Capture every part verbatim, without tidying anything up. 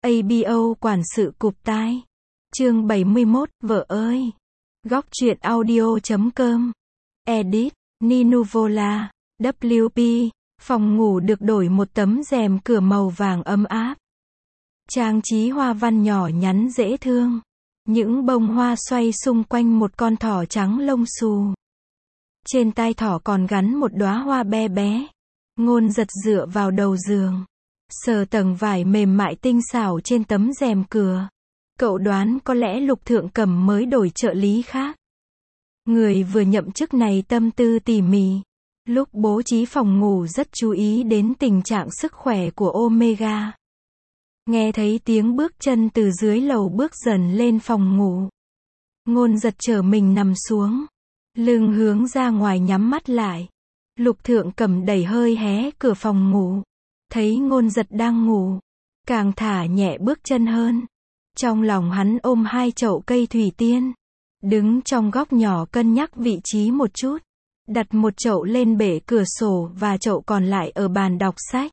a bê o quản sự cụp tai. Chương bảy mươi mốt, vợ ơi. Góc truyện audio chấm com. Edit, Ninuvola, vê pê. Phòng ngủ được đổi một tấm rèm cửa màu vàng ấm áp. Trang trí hoa văn nhỏ nhắn dễ thương. Những bông hoa xoay xung quanh một con thỏ trắng lông xù. Trên tai thỏ còn gắn một đóa hoa bé bé. Ngôn giật dựa vào đầu giường, sờ tầng vải mềm mại tinh xảo trên tấm rèm cửa. Cậu đoán có lẽ Lục Thượng Cẩm mới đổi trợ lý khác. Người vừa nhậm chức này tâm tư tỉ mỉ. Lúc bố trí phòng ngủ rất chú ý đến tình trạng sức khỏe của Omega. Nghe thấy tiếng bước chân từ dưới lầu bước dần lên phòng ngủ. Ngôn giật trở mình nằm xuống, lưng hướng ra ngoài nhắm mắt lại. Lục Thượng Cẩm đẩy hơi hé cửa phòng ngủ. Thấy ngôn giật đang ngủ, càng thả nhẹ bước chân hơn. Trong lòng hắn ôm hai chậu cây thủy tiên. Đứng trong góc nhỏ cân nhắc vị trí một chút. Đặt một chậu lên bể cửa sổ và chậu còn lại ở bàn đọc sách.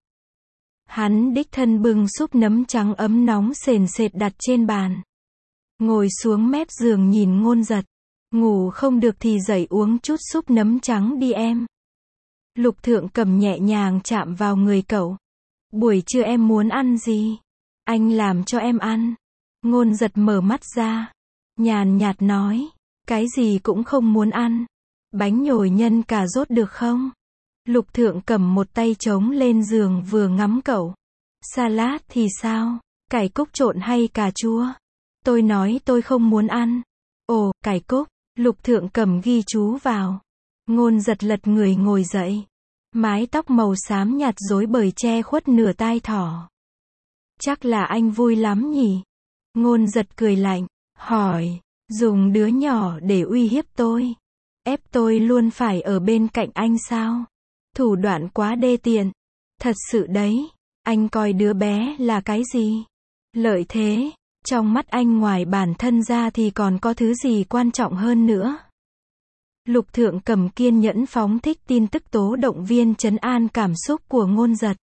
Hắn đích thân bưng súp nấm trắng ấm nóng sền sệt đặt trên bàn. Ngồi xuống mép giường nhìn ngôn giật. Ngủ không được thì dậy uống chút súp nấm trắng đi em. Lục Thượng Cẩm nhẹ nhàng chạm vào người cậu. Buổi trưa em muốn ăn gì? Anh làm cho em ăn. Ngôn giật mở mắt ra, nhàn nhạt nói. Cái gì cũng không muốn ăn. Bánh nhồi nhân cà rốt được không? Lục Thượng Cẩm một tay chống lên giường vừa ngắm cậu. Salad thì sao? Cải cúc trộn hay cà chua? Tôi nói tôi không muốn ăn. Ồ, cải cúc. Lục Thượng Cẩm ghi chú vào. Ngôn giật lật người ngồi dậy. Mái tóc màu xám nhạt rối bời che khuất nửa tai thỏ. Chắc là anh vui lắm nhỉ? Ngôn giật cười lạnh, hỏi. Dùng đứa nhỏ để uy hiếp tôi. Ép tôi luôn phải ở bên cạnh anh sao? Thủ đoạn quá đê tiện. Thật sự đấy. Anh coi đứa bé là cái gì? Lợi thế. Trong mắt anh ngoài bản thân ra thì còn có thứ gì quan trọng hơn nữa? Lục Thượng Cẩm kiên nhẫn phóng thích tin tức tố động viên trấn an cảm xúc của ngôn giật.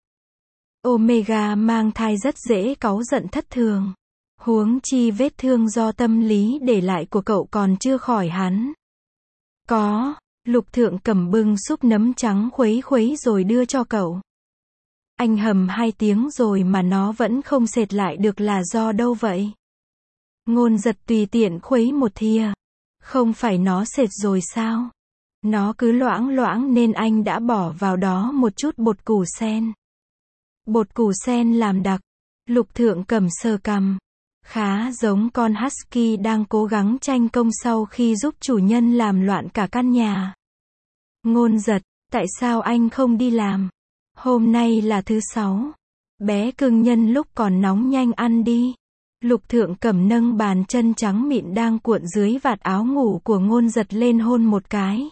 Omega mang thai rất dễ cáu giận thất thường. Huống chi vết thương do tâm lý để lại của cậu còn chưa khỏi hẳn. Có. Lục Thượng Cẩm bưng súp nấm trắng khuấy khuấy rồi đưa cho cậu. Anh hầm hai tiếng rồi mà nó vẫn không sệt lại được là do đâu vậy? Ngôn giật tùy tiện khuấy một thìa. Không phải nó sệt rồi sao? Nó cứ loãng loãng nên anh đã bỏ vào đó một chút bột củ sen. Bột củ sen làm đặc. Lục Thượng Cẩm sờ cằm. Khá giống con husky đang cố gắng tranh công sau khi giúp chủ nhân làm loạn cả căn nhà. Ngôn giật, tại sao anh không đi làm? Hôm nay là thứ sáu. Bé cưng nhân lúc còn nóng nhanh ăn đi. Lục Thượng Cẩm nâng bàn chân trắng mịn đang cuộn dưới vạt áo ngủ của ngôn giật lên hôn một cái.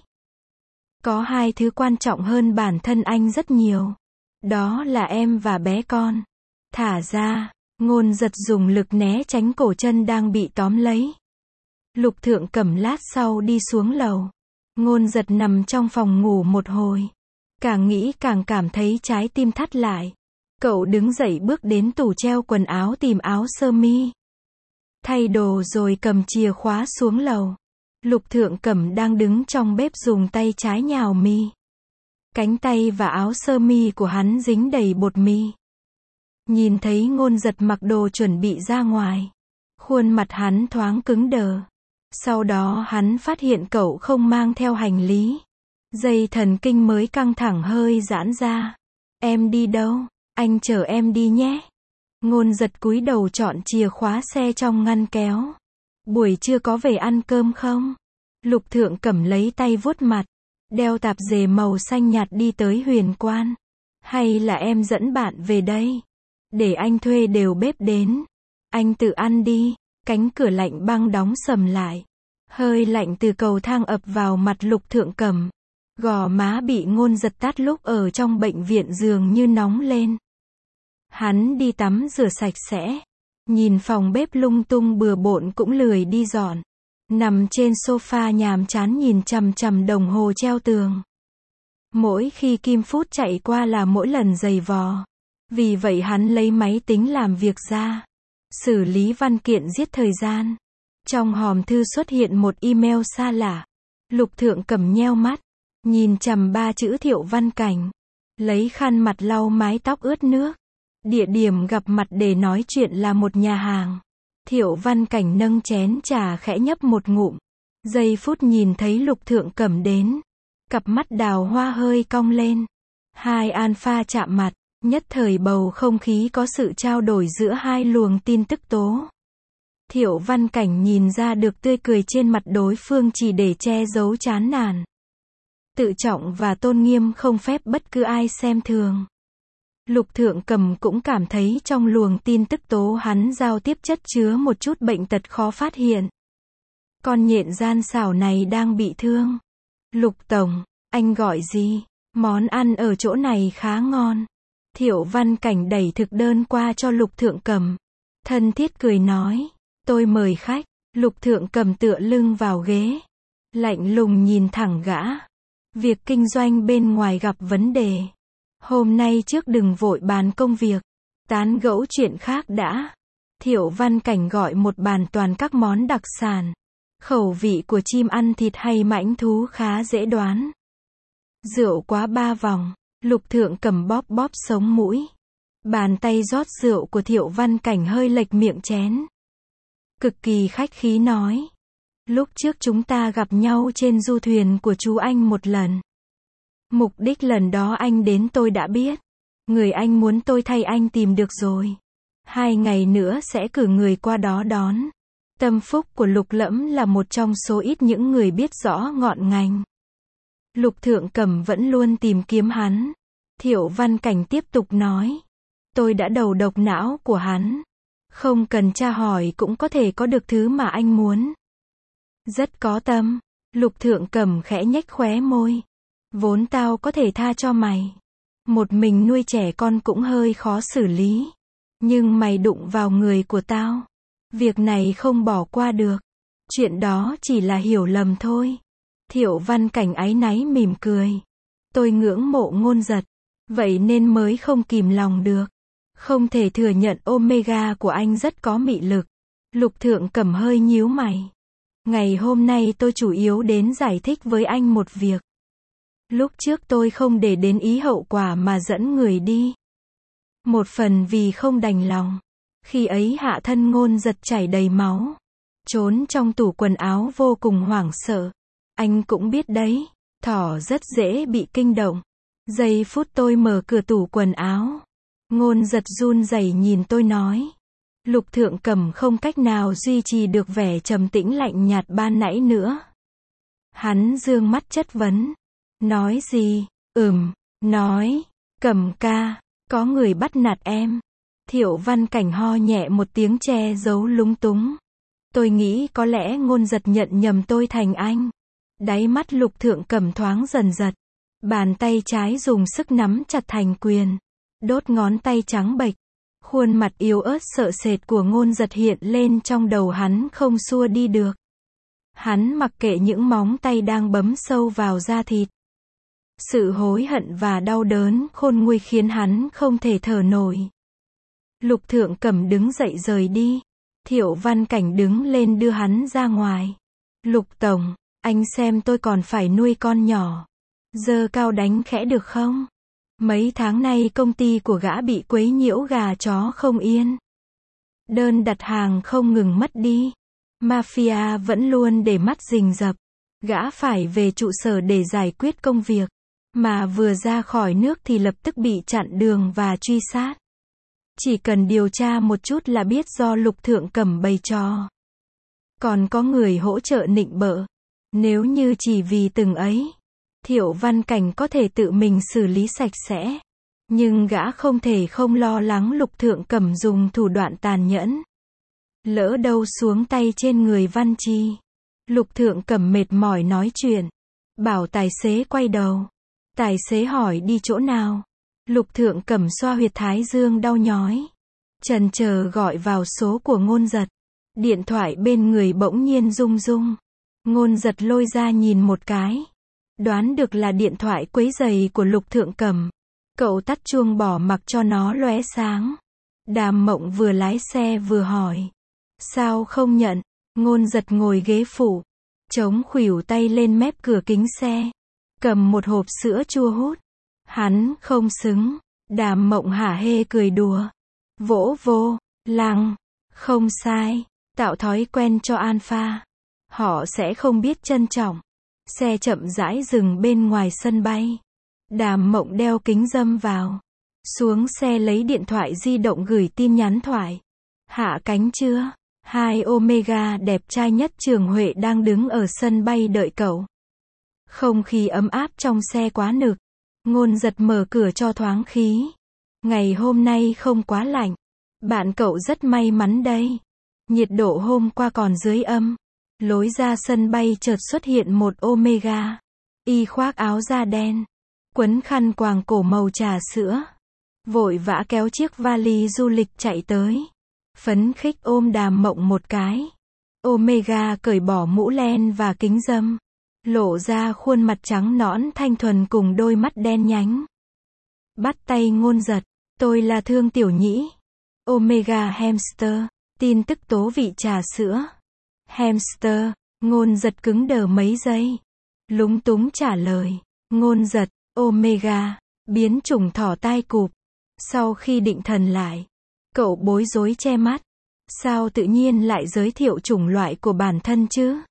Có hai thứ quan trọng hơn bản thân anh rất nhiều. Đó là em và bé con. Thả ra. Ngôn giật dùng lực né tránh cổ chân đang bị tóm lấy. Lục Thượng Cẩm lát sau đi xuống lầu. Ngôn giật nằm trong phòng ngủ một hồi. Càng nghĩ càng cảm thấy trái tim thắt lại. Cậu đứng dậy bước đến tủ treo quần áo tìm áo sơ mi. Thay đồ rồi cầm chìa khóa xuống lầu. Lục Thượng Cẩm đang đứng trong bếp dùng tay trái nhào mì. Cánh tay và áo sơ mi của hắn dính đầy bột mì. Nhìn thấy ngôn giật mặc đồ chuẩn bị ra ngoài. Khuôn mặt hắn thoáng cứng đờ. Sau đó hắn phát hiện cậu không mang theo hành lý. Dây thần kinh mới căng thẳng hơi giãn ra. Em đi đâu? Anh chở em đi nhé. Ngôn giật cúi đầu chọn chìa khóa xe trong ngăn kéo. Buổi trưa có về ăn cơm không? Lục Thượng Cẩm lấy tay vuốt mặt. Đeo tạp dề màu xanh nhạt đi tới Huyền Quan. Hay là em dẫn bạn về đây? Để anh thuê đều bếp đến. Anh tự ăn đi. Cánh cửa lạnh băng đóng sầm lại. Hơi lạnh từ cầu thang ập vào mặt Lục Thượng Cẩm. Gò má bị ngôn giật tát lúc ở trong bệnh viện dường như nóng lên. Hắn đi tắm rửa sạch sẽ. Nhìn phòng bếp lung tung bừa bộn cũng lười đi dọn. Nằm trên sofa nhàm chán nhìn chằm chằm đồng hồ treo tường. Mỗi khi kim phút chạy qua là mỗi lần giày vò. Vì vậy hắn lấy máy tính làm việc ra. xử lý văn kiện giết thời gian. Trong hòm thư xuất hiện một email xa lạ. Lục Thượng Cẩm nheo mắt, nhìn chằm ba chữ Thiệu Văn Cảnh. Lấy khăn mặt lau mái tóc ướt nước. Địa điểm gặp mặt để nói chuyện là một nhà hàng. Thiệu Văn Cảnh nâng chén trà khẽ nhấp một ngụm. Giây phút nhìn thấy Lục Thượng Cẩm đến. Cặp mắt đào hoa hơi cong lên. Hai alpha chạm mặt, nhất thời bầu không khí có sự trao đổi giữa hai luồng tin tức tố. Thiệu Văn Cảnh nhìn ra được tươi cười trên mặt đối phương chỉ để che giấu chán nản. Tự trọng và tôn nghiêm không phép bất cứ ai xem thường. Lục Thượng Cẩm cũng cảm thấy trong luồng tin tức tố hắn giao tiếp chất chứa một chút bệnh tật khó phát hiện. Con nhện gian xảo này đang bị thương. Lục Tổng, anh gọi gì? Món ăn ở chỗ này khá ngon. Thiệu Văn Cảnh đẩy thực đơn qua cho Lục Thượng Cẩm. Thân thiết cười nói, tôi mời khách. Lục Thượng Cẩm tựa lưng vào ghế. Lạnh lùng nhìn thẳng gã. Việc kinh doanh bên ngoài gặp vấn đề. Hôm nay trước đừng vội bàn công việc. Tán gẫu chuyện khác đã. Thiệu Văn Cảnh gọi một bàn toàn các món đặc sản. Khẩu vị của chim ăn thịt hay mãnh thú khá dễ đoán. Rượu quá ba vòng. Lục Thượng Cẩm bóp bóp sống mũi. Bàn tay rót rượu của Thiệu Văn Cảnh hơi lệch miệng chén. Cực kỳ khách khí nói. Lúc trước chúng ta gặp nhau trên du thuyền của chú anh một lần. Mục đích lần đó anh đến tôi đã biết. Người anh muốn tôi thay anh tìm được rồi. Hai ngày nữa sẽ cử người qua đó đón. Tâm phúc của Lục Lẫm là một trong số ít những người biết rõ ngọn ngành. Lục Thượng Cẩm vẫn luôn tìm kiếm hắn. Thiệu Văn Cảnh tiếp tục nói. Tôi đã đầu độc não của hắn. Không cần tra hỏi cũng có thể có được thứ mà anh muốn. Rất có tâm. Lục Thượng Cẩm khẽ nhếch khóe môi. Vốn tao có thể tha cho mày. Một mình nuôi trẻ con cũng hơi khó xử lý. Nhưng mày đụng vào người của tao. Việc này không bỏ qua được. Chuyện đó chỉ là hiểu lầm thôi. Thiệu Văn Cảnh áy náy mỉm cười. Tôi ngưỡng mộ Ngôn Giật. Vậy nên mới không kìm lòng được. Không thể thừa nhận Omega của anh rất có mị lực. Lục Thượng Cẩm hơi nhíu mày. Ngày hôm nay tôi chủ yếu đến giải thích với anh một việc. Lúc trước tôi không để đến ý hậu quả mà dẫn người đi. Một phần vì không đành lòng. Khi ấy hạ thân Ngôn Giật chảy đầy máu. Trốn trong tủ quần áo vô cùng hoảng sợ. Anh cũng biết đấy, thỏ rất dễ bị kinh động. Giây phút tôi mở cửa tủ quần áo. Ngôn Giật run rẩy nhìn tôi nói. Lục Thượng Cẩm không cách nào duy trì được vẻ trầm tĩnh lạnh nhạt ban nãy nữa. Hắn dương mắt chất vấn. Nói gì? Ừm, nói. Cẩm ca, có người bắt nạt em. Thiệu Văn Cảnh ho nhẹ một tiếng che giấu lúng túng. Tôi nghĩ có lẽ Ngôn Giật nhận nhầm tôi thành anh. Đáy mắt Lục Thượng Cẩm thoáng dần giật. Bàn tay trái dùng sức nắm chặt thành quyền. Đốt ngón tay trắng bệch. Khuôn mặt yếu ớt sợ sệt của Ngôn Giật hiện lên trong đầu hắn không xua đi được. Hắn mặc kệ những móng tay đang bấm sâu vào da thịt. Sự hối hận và đau đớn khôn nguôi khiến hắn không thể thở nổi. Lục Thượng Cẩm đứng dậy rời đi. Thiệu Văn Cảnh đứng lên đưa hắn ra ngoài. Lục Tổng, anh xem tôi còn phải nuôi con nhỏ. Giơ cao đánh khẽ được không? Mấy tháng nay công ty của gã bị quấy nhiễu gà chó không yên. Đơn đặt hàng không ngừng mất đi. Mafia vẫn luôn để mắt rình rập. Gã phải về trụ sở để giải quyết công việc. Mà vừa ra khỏi nước thì lập tức bị chặn đường và truy sát. Chỉ cần điều tra một chút là biết do Lục Thượng Cẩm bày trò. Còn có người hỗ trợ nịnh bợ. Nếu như chỉ vì từng ấy, Thiệu Văn Cảnh có thể tự mình xử lý sạch sẽ. Nhưng gã không thể không lo lắng Lục Thượng Cẩm dùng thủ đoạn tàn nhẫn. Lỡ đâu xuống tay trên người Văn Chi. Lục Thượng Cẩm mệt mỏi nói chuyện. Bảo tài xế quay đầu. Tài xế hỏi đi chỗ nào. Lục Thượng Cẩm xoa huyệt thái dương đau nhói. Chần chờ gọi vào số của Ngôn Giật. Điện thoại bên người bỗng nhiên rung rung. Ngôn Giật lôi ra nhìn một cái. Đoán được là điện thoại quấy rầy của Lục Thượng Cẩm. Cậu tắt chuông bỏ mặc cho nó lóe sáng. Đàm Mộng vừa lái xe vừa hỏi. Sao không nhận? Ngôn Giật ngồi ghế phụ, chống khuỷu tay lên mép cửa kính xe, cầm một hộp sữa chua hút. Hắn không xứng. Đàm Mộng hả hê cười đùa. Vỗ vô lăng. Không sai. Tạo thói quen cho Alpha. Họ sẽ không biết trân trọng. Xe chậm rãi dừng bên ngoài sân bay. Đàm Mộng đeo kính râm vào. Xuống xe lấy điện thoại di động gửi tin nhắn thoại. Hạ cánh chưa? Hai Omega đẹp trai nhất Trường Huệ đang đứng ở sân bay đợi cậu. Không khí ấm áp trong xe quá nực. Ngôn Giật mở cửa cho thoáng khí. Ngày hôm nay không quá lạnh. Bạn cậu rất may mắn đây. Nhiệt độ hôm qua còn dưới âm. Lối ra sân bay chợt xuất hiện một Omega. Y khoác áo da đen, quấn khăn quàng cổ màu trà sữa. Vội vã kéo chiếc vali du lịch chạy tới. Phấn khích ôm Đàm Mộng một cái. Omega cởi bỏ mũ len và kính râm. Lộ ra khuôn mặt trắng nõn thanh thuần cùng đôi mắt đen nhánh. Bắt tay Ngôn Giật. Tôi là Thương Tiểu Nhĩ. Omega hamster. Tin tức tố vị trà sữa. Hamster. Ngôn Giật cứng đờ mấy giây. Lúng túng trả lời. Ngôn Giật. Omega. Biến chủng thỏ tai cụp. Sau khi định thần lại, cậu bối rối che mắt. Sao tự nhiên lại giới thiệu chủng loại của bản thân chứ?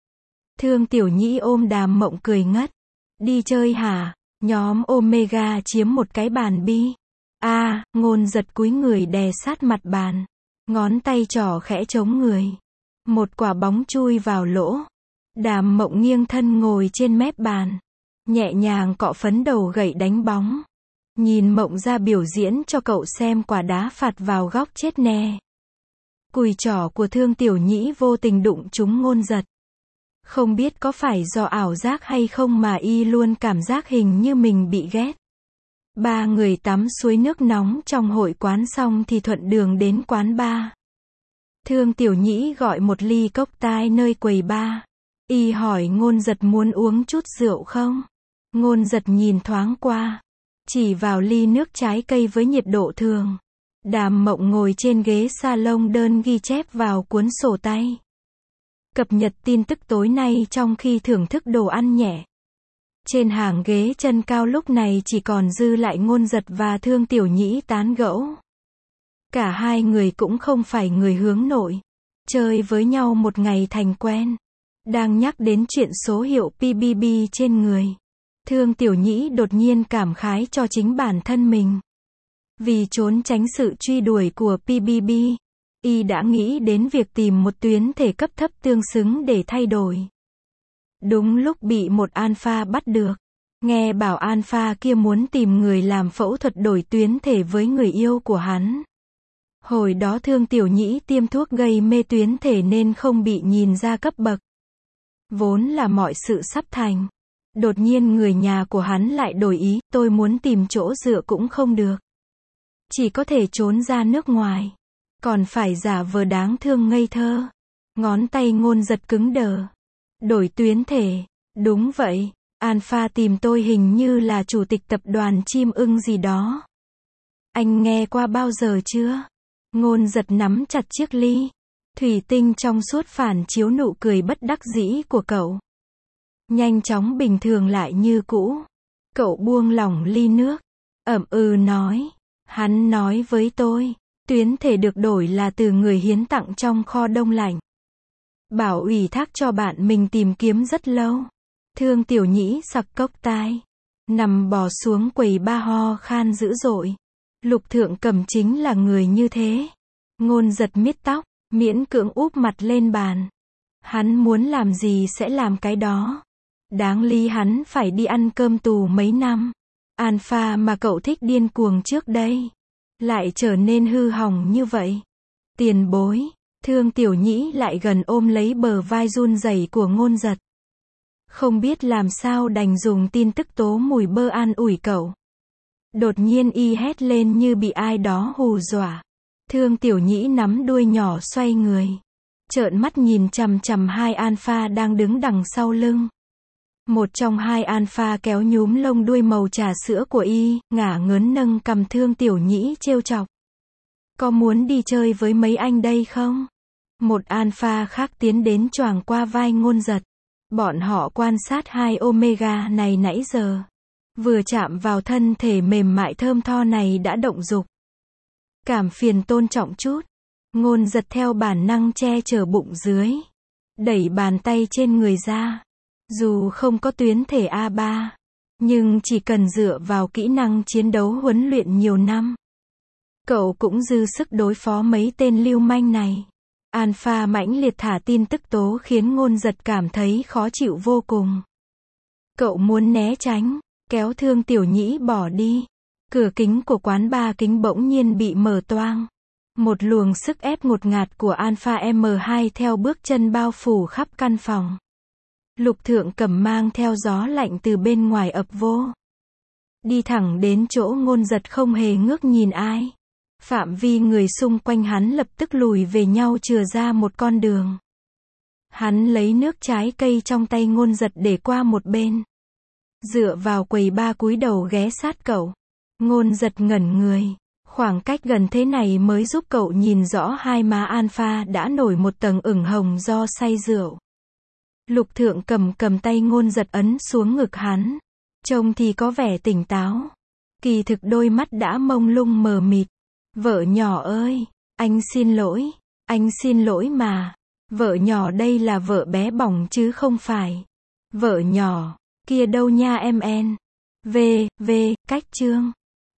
Thương Tiểu Nhĩ ôm Đàm Mộng cười ngất. Đi chơi hả? Nhóm Omega chiếm một cái bàn bi. A, à, Ngôn Giật cúi người đè sát mặt bàn. Ngón tay trỏ khẽ chống người. Một quả bóng chui vào lỗ. Đàm Mộng nghiêng thân ngồi trên mép bàn. Nhẹ nhàng cọ phấn đầu gậy đánh bóng. Nhìn Mộng ra biểu diễn cho cậu xem quả đá phạt vào góc chết nè. Cùi trỏ của Thương Tiểu Nhĩ vô tình đụng trúng Ngôn Giật. Không biết có phải do ảo giác hay không mà y luôn cảm giác hình như mình bị ghét. Ba người tắm suối nước nóng trong hội quán xong thì thuận đường đến quán bar. Thương Tiểu Nhĩ gọi một ly cocktail nơi quầy bar. Y hỏi Ngôn Giật muốn uống chút rượu không? Ngôn Giật nhìn thoáng qua. Chỉ vào ly nước trái cây với nhiệt độ thường. Đàm Mộng ngồi trên ghế salon đơn ghi chép vào cuốn sổ tay. Cập nhật tin tức tối nay trong khi thưởng thức đồ ăn nhẹ. Trên hàng ghế chân cao lúc này chỉ còn dư lại Ngôn Giật và Thương Tiểu Nhĩ tán gẫu. Cả hai người cũng không phải người hướng nội. Chơi với nhau một ngày thành quen. Đang nhắc đến chuyện số hiệu pê bê bê trên người. Thương Tiểu Nhĩ đột nhiên cảm khái cho chính bản thân mình. Vì trốn tránh sự truy đuổi của pê bê bê, y đã nghĩ đến việc tìm một tuyến thể cấp thấp tương xứng để thay đổi. Đúng lúc bị một alpha bắt được. Nghe bảo alpha kia muốn tìm người làm phẫu thuật đổi tuyến thể với người yêu của hắn. Hồi đó Thương Tiểu Nhĩ tiêm thuốc gây mê tuyến thể nên không bị nhìn ra cấp bậc. Vốn là mọi sự sắp thành. Đột nhiên người nhà của hắn lại đổi ý, tôi muốn tìm chỗ dựa cũng không được. Chỉ có thể trốn ra nước ngoài. Còn phải giả vờ đáng thương ngây thơ. Ngón tay Ngôn Giật cứng đờ. Đổi tuyến thể. Đúng vậy. Alpha tìm tôi hình như là chủ tịch tập đoàn chim ưng gì đó. Anh nghe qua bao giờ chưa? Ngôn Giật nắm chặt chiếc ly. Thủy tinh trong suốt phản chiếu nụ cười bất đắc dĩ của cậu. Nhanh chóng bình thường lại như cũ. Cậu buông lỏng ly nước. Ậm ừ nói. Hắn nói với tôi. Tuyến thể được đổi là từ người hiến tặng trong kho đông lạnh. Bảo ủy thác cho bạn mình tìm kiếm rất lâu. Thương Tiểu Nhĩ sặc cốc tai. Nằm bò xuống quầy ba ho khan dữ dội. Lục Thượng Cầm chính là người như thế. Ngôn Giật miết tóc, miễn cưỡng úp mặt lên bàn. Hắn muốn làm gì sẽ làm cái đó. Đáng lý hắn phải đi ăn cơm tù mấy năm. Alpha mà cậu thích điên cuồng trước đây. Lại trở nên hư hỏng như vậy. Tiền bối. Thương Tiểu Nhĩ lại gần ôm lấy bờ vai run rẩy của Ngôn Giật. Không biết làm sao đành dùng tin tức tố mùi bơ an ủi cậu. Đột nhiên y hét lên như bị ai đó hù dọa. Thương Tiểu Nhĩ nắm đuôi nhỏ xoay người. Trợn mắt nhìn chằm chằm hai alpha đang đứng đằng sau lưng. Một trong hai alpha kéo nhúm lông đuôi màu trà sữa của y, ngả ngớn nâng cầm Thương Tiểu Nhĩ trêu chọc. Có muốn đi chơi với mấy anh đây không? Một alpha khác tiến đến choàng qua vai Ngôn Giật. Bọn họ quan sát hai omega này nãy giờ. Vừa chạm vào thân thể mềm mại thơm tho này đã động dục. Cảm phiền tôn trọng chút. Ngôn Giật theo bản năng che chở bụng dưới. Đẩy bàn tay trên người ra. Dù không có tuyến thể a ba, nhưng chỉ cần dựa vào kỹ năng chiến đấu huấn luyện nhiều năm, cậu cũng dư sức đối phó mấy tên lưu manh này. Alpha mãnh liệt thả tin tức tố khiến Ngôn Giật cảm thấy khó chịu vô cùng. Cậu muốn né tránh, kéo Thương Tiểu Nhĩ bỏ đi. Cửa kính của quán bar kính bỗng nhiên bị mở toang. Một luồng sức ép ngột ngạt của Alpha em hai theo bước chân bao phủ khắp căn phòng. Lục Thượng Cẩm mang theo gió lạnh từ bên ngoài ập vô. Đi thẳng đến chỗ Ngôn Giật không hề ngước nhìn ai. Phạm vi người xung quanh hắn lập tức lùi về nhau chừa ra một con đường. Hắn lấy nước trái cây trong tay Ngôn Giật để qua một bên. Dựa vào quầy ba cúi đầu ghé sát cậu. Ngôn Giật ngẩn người. Khoảng cách gần thế này mới giúp cậu nhìn rõ hai má Alpha đã nổi một tầng ửng hồng do say rượu. Lục Thượng Cầm cầm tay Ngôn Giật ấn xuống ngực hắn. Trông thì có vẻ tỉnh táo. Kỳ thực đôi mắt đã mông lung mờ mịt. Vợ nhỏ ơi, anh xin lỗi, anh xin lỗi mà. Vợ nhỏ đây là vợ bé bỏng chứ không phải. Vợ nhỏ, kia đâu nha em en. V, V, cách chương.